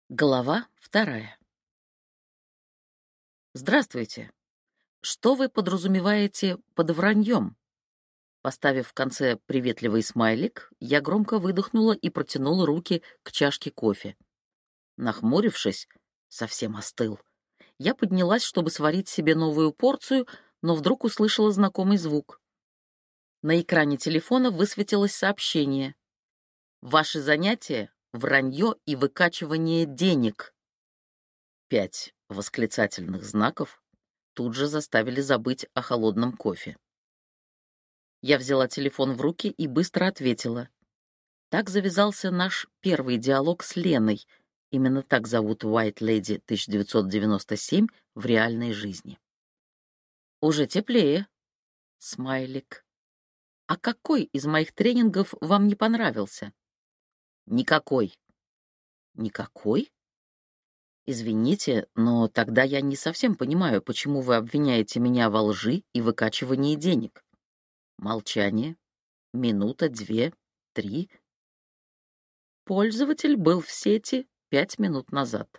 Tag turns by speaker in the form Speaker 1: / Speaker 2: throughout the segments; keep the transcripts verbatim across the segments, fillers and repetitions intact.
Speaker 1: Глава вторая. Здравствуйте. Что вы подразумеваете под враньем? Поставив в конце приветливый смайлик, я громко выдохнула и протянула руки к чашке кофе. Нахмурившись, совсем остыл. Я поднялась, чтобы сварить себе новую порцию, но вдруг услышала знакомый звук. На экране телефона высветилось сообщение. Ваши занятия — вранье и выкачивание денег. Пять восклицательных знаков тут же заставили забыть о холодном кофе. Я взяла телефон в руки и быстро ответила. Так завязался наш первый диалог с Леной. Именно так зовут White Lady тысяча девятьсот девяносто семь в реальной жизни. Уже теплее. Смайлик. А какой из моих тренингов вам не понравился? Никакой. Никакой? Извините, но тогда я не совсем понимаю, почему вы обвиняете меня во лжи и выкачивании денег. Молчание. Минута, две, три. Пользователь был в сети пять минут назад.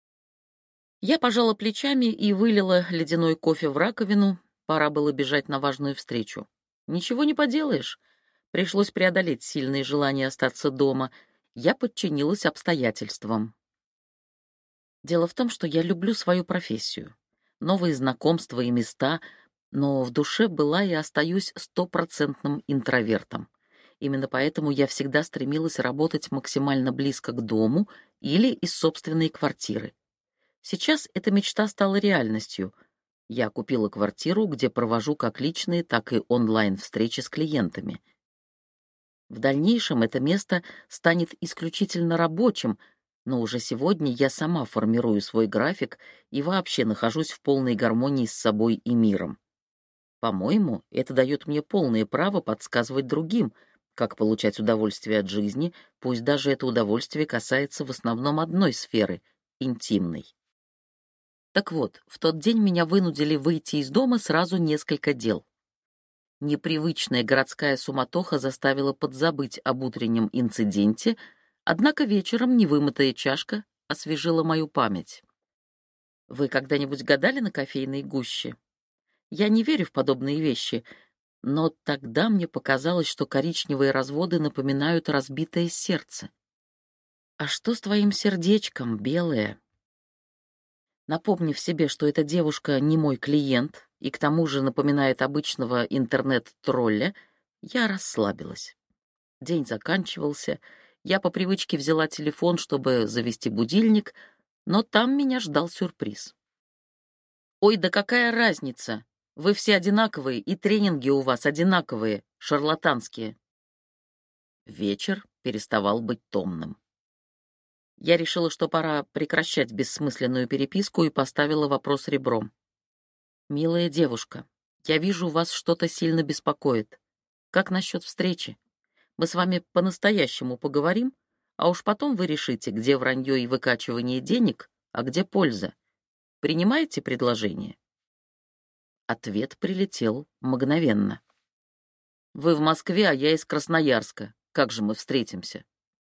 Speaker 1: Я пожала плечами и вылила ледяной кофе в раковину. Пора было бежать на важную встречу. Ничего не поделаешь. Пришлось преодолеть сильное желание остаться дома. Я подчинилась обстоятельствам. Дело в том, что я люблю свою профессию, новые знакомства и места, но в душе была и остаюсь стопроцентным интровертом. Именно поэтому я всегда стремилась работать максимально близко к дому или из собственной квартиры. Сейчас эта мечта стала реальностью. Я купила квартиру, где провожу как личные, так и онлайн-встречи с клиентами. В дальнейшем это место станет исключительно рабочим, но уже сегодня я сама формирую свой график и вообще нахожусь в полной гармонии с собой и миром. По-моему, это дает мне полное право подсказывать другим, как получать удовольствие от жизни, пусть даже это удовольствие касается в основном одной сферы — интимной. Так вот, в тот день меня вынудили выйти из дома сразу несколько дел. Непривычная городская суматоха заставила подзабыть об утреннем инциденте, однако вечером невымытая чашка освежила мою память. Вы когда-нибудь гадали на кофейной гуще? Я не верю в подобные вещи, но тогда мне показалось, что коричневые разводы напоминают разбитое сердце. А что с твоим сердечком, белое? Напомнив себе, что эта девушка не мой клиент и к тому же напоминает обычного интернет-тролля, я расслабилась. День заканчивался. Я по привычке взяла телефон, чтобы завести будильник, но там меня ждал сюрприз. «Ой, да какая разница? Вы все одинаковые, и тренинги у вас одинаковые, шарлатанские». Вечер переставал быть томным. Я решила, что пора прекращать бессмысленную переписку и поставила вопрос ребром. «Милая девушка, я вижу, вас что-то сильно беспокоит. Как насчет встречи? Мы с вами по-настоящему поговорим, а уж потом вы решите, где вранье и выкачивание денег, а где польза. Принимаете предложение?» Ответ прилетел мгновенно. «Вы в Москве, а я из Красноярска. Как же мы встретимся?»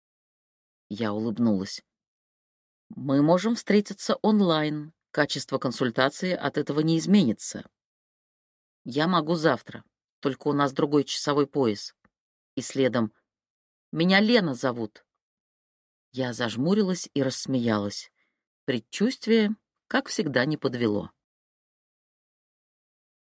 Speaker 1: Я улыбнулась. «Мы можем встретиться онлайн. Качество консультации от этого не изменится. Я могу завтра, только у нас другой часовой пояс». И следом: «Меня Лена зовут». Я зажмурилась и рассмеялась. Предчувствие, как всегда, не подвело.